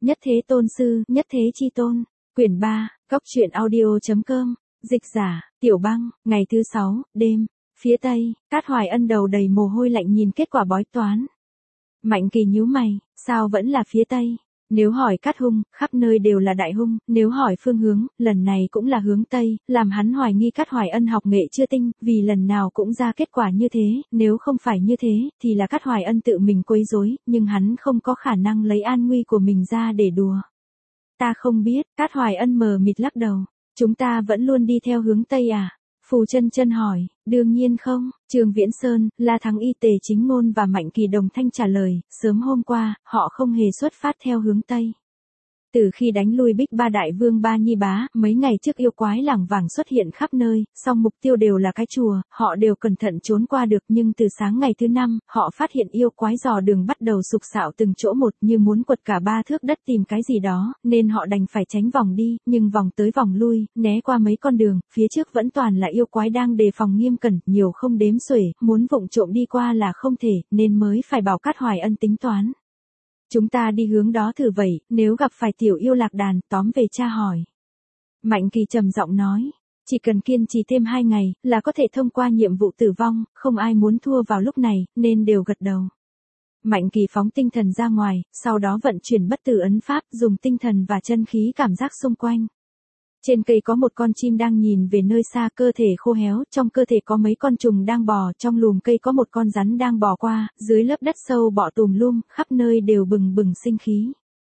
Nhất thế tôn sư, nhất thế chi tôn. Quyển 3, Cốc truyện audio.com. Dịch giả, Tiểu Băng, ngày thứ 6, đêm. Phía tây, Cát Hoài Ân đầu đầy mồ hôi lạnh nhìn kết quả bói toán. Mạnh Kỳ nhíu mày, sao vẫn là phía tây? Nếu hỏi Cát Hung, khắp nơi đều là đại hung, nếu hỏi phương hướng, lần này cũng là hướng tây, làm hắn hoài nghi Cát Hoài Ân học nghệ chưa tinh, vì lần nào cũng ra kết quả như thế, nếu không phải như thế, thì là Cát Hoài Ân tự mình quấy rối, nhưng hắn không có khả năng lấy an nguy của mình ra để đùa. Ta không biết, Cát Hoài Ân mờ mịt lắc đầu. Chúng ta vẫn luôn đi theo hướng tây à? Phù Chân Chân hỏi. Đương nhiên không. Trương Viễn Sơn, La Thắng Y, Tề Chính Ngôn và Mạnh Kỳ đồng thanh trả lời. Sớm hôm qua, họ không hề xuất phát theo hướng tây. Từ khi đánh lui Bích Ba Đại Vương Ba Nhi Bá, mấy ngày trước yêu quái lảng vảng xuất hiện khắp nơi, song mục tiêu đều là cái chùa, họ đều cẩn thận trốn qua được, nhưng từ sáng ngày thứ 5, họ phát hiện yêu quái dò đường bắt đầu sục sạo từng chỗ một, như muốn quật cả 3 thước đất tìm cái gì đó, nên họ đành phải tránh vòng đi, nhưng vòng tới vòng lui, né qua mấy con đường, phía trước vẫn toàn là yêu quái đang đề phòng nghiêm cẩn, nhiều không đếm xuể, muốn vụng trộm đi qua là không thể, nên mới phải bảo Cát Hoài Ân tính toán. Chúng ta đi hướng đó thử vậy, nếu gặp phải tiểu yêu lạc đàn, tóm về tra hỏi. Mạnh Kỳ trầm giọng nói, chỉ cần kiên trì thêm 2 ngày, là có thể thông qua nhiệm vụ tử vong, không ai muốn thua vào lúc này, nên đều gật đầu. Mạnh Kỳ phóng tinh thần ra ngoài, sau đó vận chuyển bất tử ấn pháp, dùng tinh thần và chân khí cảm giác xung quanh. Trên cây có một con chim đang nhìn về nơi xa, cơ thể khô héo, trong cơ thể có mấy con trùng đang bò, trong lùm cây có một con rắn đang bò qua, dưới lớp đất sâu bọ tùm lum, khắp nơi đều bừng bừng sinh khí.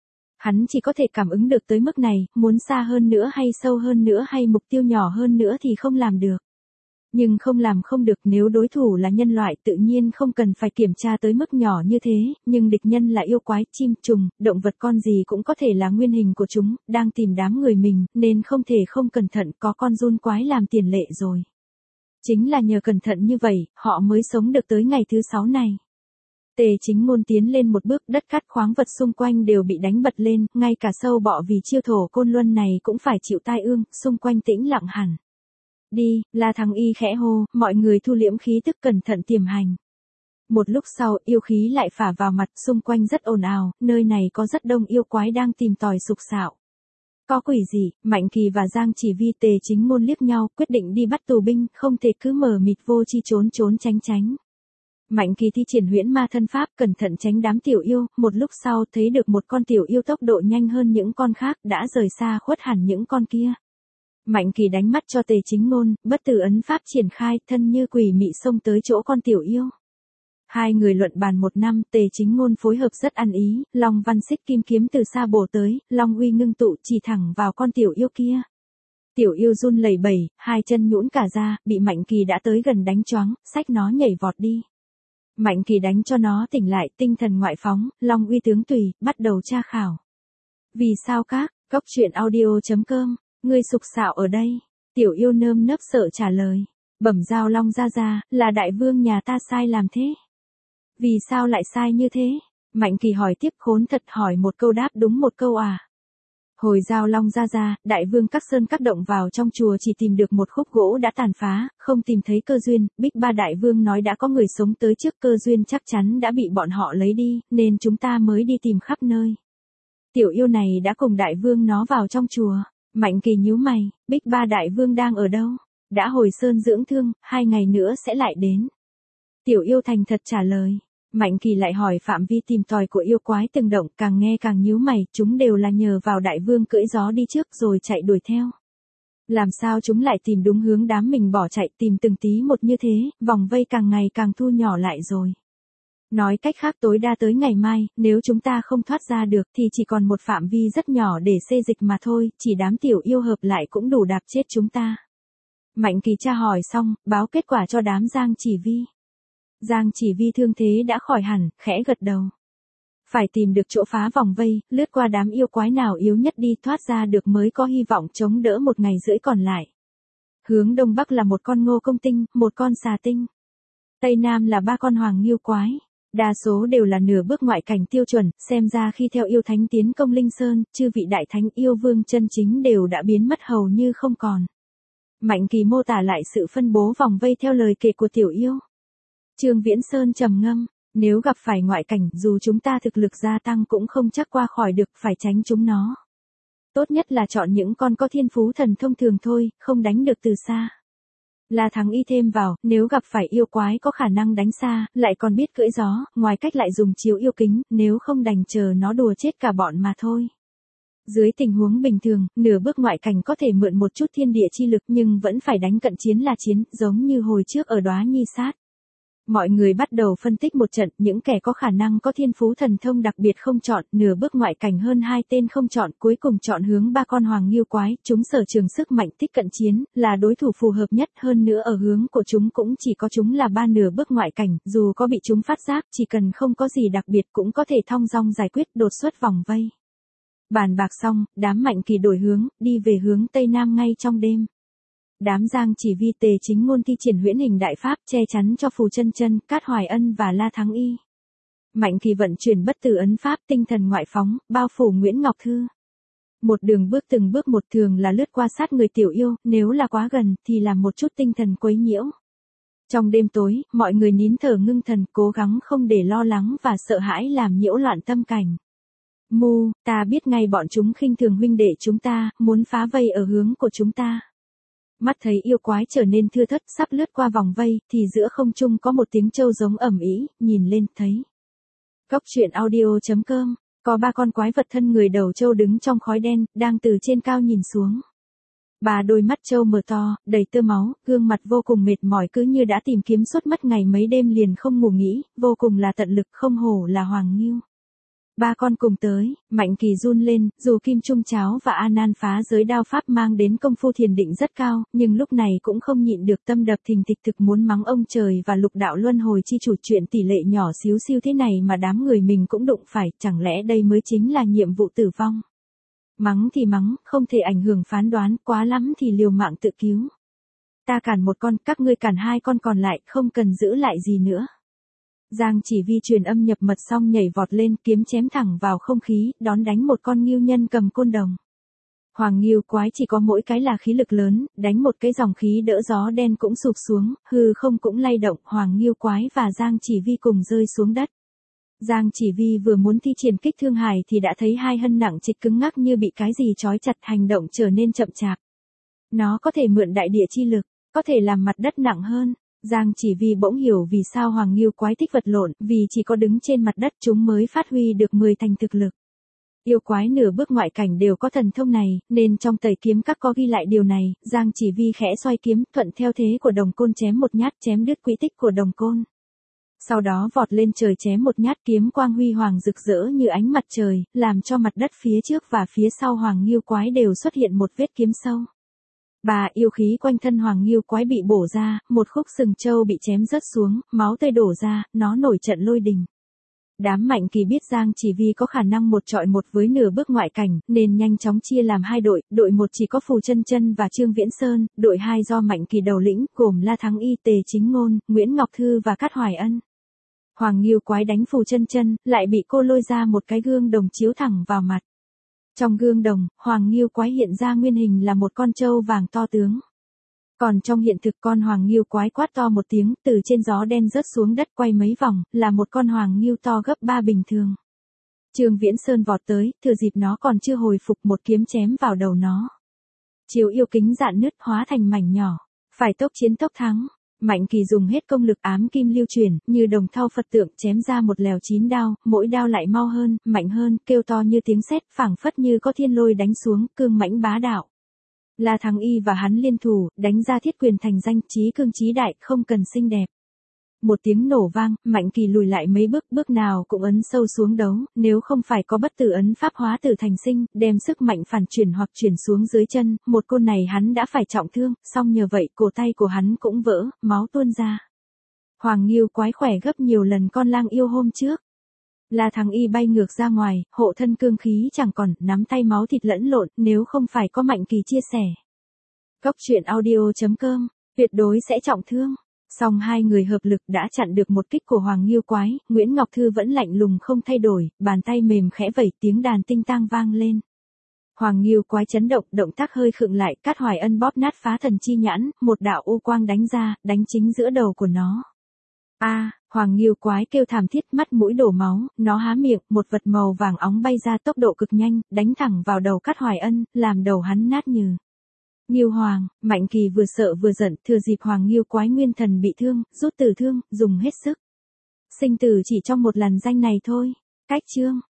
Hắn chỉ có thể cảm ứng được tới mức này, muốn xa hơn nữa hay sâu hơn nữa hay mục tiêu nhỏ hơn nữa thì không làm được. Nhưng không làm không được, nếu đối thủ là nhân loại tự nhiên không cần phải kiểm tra tới mức nhỏ như thế, nhưng địch nhân là yêu quái, chim, trùng, động vật con gì cũng có thể là nguyên hình của chúng, đang tìm đám người mình, nên không thể không cẩn thận, có con giun quái làm tiền lệ rồi. Chính là nhờ cẩn thận như vậy, họ mới sống được tới ngày thứ 6 này. Tề Chính Ngôn tiến lên một bước, đất cát khoáng vật xung quanh đều bị đánh bật lên, ngay cả sâu bọ vì chiêu thổ côn luân này cũng phải chịu tai ương, xung quanh tĩnh lặng hẳn. Đi, La Thắng Y khẽ hô, mọi người thu liễm khí tức cẩn thận tiềm hành. Một lúc sau, yêu khí lại phả vào mặt, xung quanh rất ồn ào, nơi này có rất đông yêu quái đang tìm tòi sục sạo. Có quỷ gì? Mạnh Kỳ và Giang Chỉ Vi, Tề Chính Ngôn liếc nhau, quyết định đi bắt tù binh, không thể cứ mờ mịt vô chi trốn tránh. Mạnh Kỳ thi triển huyễn ma thân pháp, cẩn thận tránh đám tiểu yêu, một lúc sau thấy được một con tiểu yêu tốc độ nhanh hơn những con khác, đã rời xa khuất hẳn những con kia. Mạnh Kỳ đánh mắt cho Tề Chính Ngôn, bất tử ấn pháp triển khai, thân như quỷ mị xông tới chỗ con tiểu yêu. Hai người luận bàn 1 năm, Tề Chính Ngôn phối hợp rất ăn ý, Long Văn Xích Kim kiếm từ xa bổ tới, Long uy ngưng tụ chỉ thẳng vào con tiểu yêu kia. Tiểu yêu run lẩy bẩy, hai chân nhũn cả ra, bị Mạnh Kỳ đã tới gần đánh choáng, xách nó nhảy vọt đi. Mạnh Kỳ đánh cho nó tỉnh lại, tinh thần ngoại phóng, Long uy tướng tùy, bắt đầu tra khảo. Vì sao các, Cốc truyện audio.com. Ngươi sục sạo ở đây. Tiểu yêu nơm nớp sợ trả lời. Bẩm giao Long ra, là đại vương nhà ta sai làm thế. Vì sao lại sai như thế? Mạnh Kỳ hỏi tiếp, khốn thật, hỏi một câu đáp đúng một câu à. Hồi giao Long ra, đại vương các sơn các động vào trong chùa chỉ tìm được một khúc gỗ đã tàn phá, không tìm thấy cơ duyên, Bích Ba Đại Vương nói đã có người sống tới trước, cơ duyên chắc chắn đã bị bọn họ lấy đi, nên chúng ta mới đi tìm khắp nơi. Tiểu yêu này đã cùng đại vương nó vào trong chùa. Mạnh Kỳ nhíu mày, Bích Ba Đại Vương đang ở đâu? Đã hồi sơn dưỡng thương, 2 ngày nữa sẽ lại đến. Tiểu yêu thành thật trả lời. Mạnh Kỳ lại hỏi phạm vi tìm tòi của yêu quái từng động, càng nghe càng nhíu mày, chúng đều là nhờ vào đại vương cưỡi gió đi trước rồi chạy đuổi theo. Làm sao chúng lại tìm đúng hướng đám mình bỏ chạy, tìm từng tí một như thế, vòng vây càng ngày càng thu nhỏ lại rồi. Nói cách khác, tối đa tới ngày mai, nếu chúng ta không thoát ra được thì chỉ còn một phạm vi rất nhỏ để xê dịch mà thôi, chỉ đám tiểu yêu hợp lại cũng đủ đạp chết chúng ta. Mạnh Kỳ tra hỏi xong, báo kết quả cho đám Giang Chỉ Vi. Giang Chỉ Vi thương thế đã khỏi hẳn, khẽ gật đầu. Phải tìm được chỗ phá vòng vây, lướt qua đám yêu quái nào yếu nhất đi, thoát ra được mới có hy vọng chống đỡ 1 ngày rưỡi còn lại. Hướng đông bắc là một con ngô công tinh, một con xà tinh. Tây nam là 3 con hoàng ngưu quái. Đa số đều là nửa bước ngoại cảnh tiêu chuẩn, xem ra khi theo yêu thánh tiến công Linh Sơn, chư vị đại thánh yêu vương chân chính đều đã biến mất hầu như không còn. Mạnh Kỳ mô tả lại sự phân bố vòng vây theo lời kể của tiểu yêu. Trương Viễn Sơn trầm ngâm, Nếu gặp phải ngoại cảnh, dù chúng ta thực lực gia tăng cũng không chắc qua khỏi được, phải tránh chúng nó. Tốt nhất là chọn những con có thiên phú thần thông thường thôi, không đánh được từ xa. La Thắng Y thêm vào, nếu gặp phải yêu quái có khả năng đánh xa, lại còn biết cưỡi gió, ngoài cách lại dùng chiếu yêu kính, nếu không đành chờ nó đùa chết cả bọn mà thôi. Dưới tình huống bình thường, nửa bước ngoại cảnh có thể mượn một chút thiên địa chi lực nhưng vẫn phải đánh cận chiến là chiến, giống như hồi trước ở Đóa Nhi Sát. Mọi người bắt đầu phân tích một trận, những kẻ có khả năng có thiên phú thần thông đặc biệt không chọn, nửa bước ngoại cảnh hơn 2 tên không chọn, cuối cùng chọn hướng 3 con hoàng nghiêu quái, chúng sở trường sức mạnh tích cận chiến, là đối thủ phù hợp nhất, hơn nữa ở hướng của chúng cũng chỉ có chúng là 3 nửa bước ngoại cảnh, dù có bị chúng phát giác, chỉ cần không có gì đặc biệt cũng có thể thong dong giải quyết, đột xuất vòng vây. Bàn bạc xong, đám Mạnh Kỳ đổi hướng, đi về hướng Tây Nam ngay trong đêm. Đám Giang Chỉ Vi Tề Chính Ngôn thi triển huyễn hình đại pháp che chắn cho Phù Chân Chân, Cát Hoài Ân và La Thắng Y. Mạnh Kỳ vận chuyển bất tử ấn pháp tinh thần ngoại phóng, bao phủ Nguyễn Ngọc Thư. Một đường bước từng bước một, thường là lướt qua sát người tiểu yêu, nếu là quá gần thì làm một chút tinh thần quấy nhiễu. Trong đêm tối, mọi người nín thở ngưng thần, cố gắng không để lo lắng và sợ hãi làm nhiễu loạn tâm cảnh. Mu, ta biết ngay bọn chúng khinh thường huynh đệ chúng ta, muốn phá vây ở hướng của chúng ta. Mắt thấy yêu quái trở nên thưa thớt, sắp lướt qua vòng vây, thì giữa không trung có một tiếng trâu giống ầm ĩ, nhìn lên thấy. Cốc truyện audio.com, có 3 con quái vật thân người đầu trâu đứng trong khói đen, đang từ trên cao nhìn xuống. 3 đôi mắt trâu mở to, đầy tơ máu, gương mặt vô cùng mệt mỏi, cứ như đã tìm kiếm suốt mất ngày mấy đêm liền không ngủ nghỉ, vô cùng là tận lực, không hổ là Hoàng Nghiêu. 3 con cùng tới, Mạnh Kỳ run lên, dù Kim Trung Cháo và A Nan phá giới đao pháp mang đến công phu thiền định rất cao, nhưng lúc này cũng không nhịn được tâm đập thình thịch, thực muốn mắng ông trời và lục đạo luân hồi chi chủ, chuyện tỷ lệ nhỏ xíu xiu thế này mà đám người mình cũng đụng phải, chẳng lẽ đây mới chính là nhiệm vụ tử vong. Mắng thì mắng, không thể ảnh hưởng phán đoán, quá lắm thì liều mạng tự cứu. Ta cản một con, các ngươi cản 2 con còn lại, không cần giữ lại gì nữa. Giang Chỉ Vi truyền âm nhập mật xong nhảy vọt lên, kiếm chém thẳng vào không khí, đón đánh một con nghiêu nhân cầm côn đồng. Hoàng nghiêu quái chỉ có mỗi cái là khí lực lớn, đánh một cái dòng khí đỡ gió đen cũng sụp xuống, hư không cũng lay động, Hoàng nghiêu quái và Giang Chỉ Vi cùng rơi xuống đất. Giang Chỉ Vi vừa muốn thi triển kích thương hải thì đã thấy 2 hân nặng trịch cứng ngắc như bị cái gì trói chặt, hành động trở nên chậm chạp. Nó có thể mượn đại địa chi lực, có thể làm mặt đất nặng hơn. Giang Chỉ Vi bỗng hiểu vì sao Hoàng nghiêu quái thích vật lộn, vì chỉ có đứng trên mặt đất chúng mới phát huy được 10 thành thực lực. Yêu quái nửa bước ngoại cảnh đều có thần thông này, nên trong Tẩy Kiếm Các có ghi lại điều này, Giang Chỉ Vi khẽ xoay kiếm, thuận theo thế của đồng côn chém một nhát, chém đứt quỹ tích của đồng côn. Sau đó vọt lên trời chém một nhát, kiếm quang huy hoàng rực rỡ như ánh mặt trời, làm cho mặt đất phía trước và phía sau Hoàng nghiêu quái đều xuất hiện một vết kiếm sâu. 3 yêu khí quanh thân Hoàng nghiêu quái bị bổ ra, một khúc sừng trâu bị chém rớt xuống, máu tươi đổ ra, nó nổi trận lôi đình. Đám Mạnh Kỳ biết Giang Chỉ Vi có khả năng 1 chọi 1 với nửa bước ngoại cảnh, nên nhanh chóng chia làm 2 đội, đội 1 chỉ có Phù Chân Chân và Trương Viễn Sơn, đội 2 do Mạnh Kỳ đầu lĩnh, gồm La Thắng Y, Tề Chính Ngôn, Nguyễn Ngọc Thư và Cát Hoài Ân. Hoàng nghiêu quái đánh Phù Chân Chân, lại bị cô lôi ra một cái gương đồng chiếu thẳng vào mặt. Trong gương đồng, Hoàng nghiêu quái hiện ra nguyên hình là một con trâu vàng to tướng. Còn trong hiện thực, con Hoàng nghiêu quái quát to một tiếng, từ trên gió đen rớt xuống đất quay mấy vòng, là một con Hoàng nghiêu to gấp 3 bình thường. Trương Viễn Sơn vọt tới, thừa dịp nó còn chưa hồi phục, một kiếm chém vào đầu nó. Chiếu yêu kính rạn nứt hóa thành mảnh nhỏ. Phải tốc chiến tốc thắng. Mạnh Kỳ dùng hết công lực ám kim lưu chuyển, như đồng thau Phật tượng chém ra một lèo 9 đao, mỗi đao lại mau hơn, mạnh hơn, kêu to như tiếng sét, phảng phất như có thiên lôi đánh xuống, cương mãnh bá đạo. La Thắng Y và hắn liên thủ, đánh ra thiết quyền thành danh, chí cương chí đại, không cần xinh đẹp. Một tiếng nổ vang, Mạnh Kỳ lùi lại mấy bước, bước nào cũng ấn sâu xuống đấu, nếu không phải có bất tử ấn pháp hóa tử thành sinh, đem sức mạnh phản chuyển hoặc chuyển xuống dưới chân, một côn này hắn đã phải trọng thương, song nhờ vậy cổ tay của hắn cũng vỡ, máu tuôn ra. Hoàng nghiêu quái khỏe gấp nhiều lần con lang yêu hôm trước. La Thắng Y bay ngược ra ngoài, hộ thân cương khí chẳng còn, nắm tay máu thịt lẫn lộn, nếu không phải có Mạnh Kỳ chia sẻ. Cốc truyện audio.com, tuyệt đối sẽ trọng thương. Song 2 người hợp lực đã chặn được một kích của Hoàng nghiêu quái, Nguyễn Ngọc Thư vẫn lạnh lùng không thay đổi, bàn tay mềm khẽ vẩy, tiếng đàn tinh tang vang lên. Hoàng nghiêu quái chấn động, động tác hơi khựng lại, Cát Hoài Ân bóp nát phá thần chi nhãn, một đạo u quang đánh ra, đánh chính giữa đầu của nó. Hoàng Nghiêu Quái kêu thảm thiết, mắt mũi đổ máu, nó há miệng, một vật màu vàng óng bay ra tốc độ cực nhanh, đánh thẳng vào đầu Cát Hoài Ân, làm đầu hắn nát nhừ. Nghiêu Hoàng, Mạnh Kỳ vừa sợ vừa giận, thừa dịp Hoàng Nghiêu Quái nguyên thần bị thương, rút tử thương, dùng hết sức. Sinh tử chỉ trong một làn danh này thôi. Cách chương.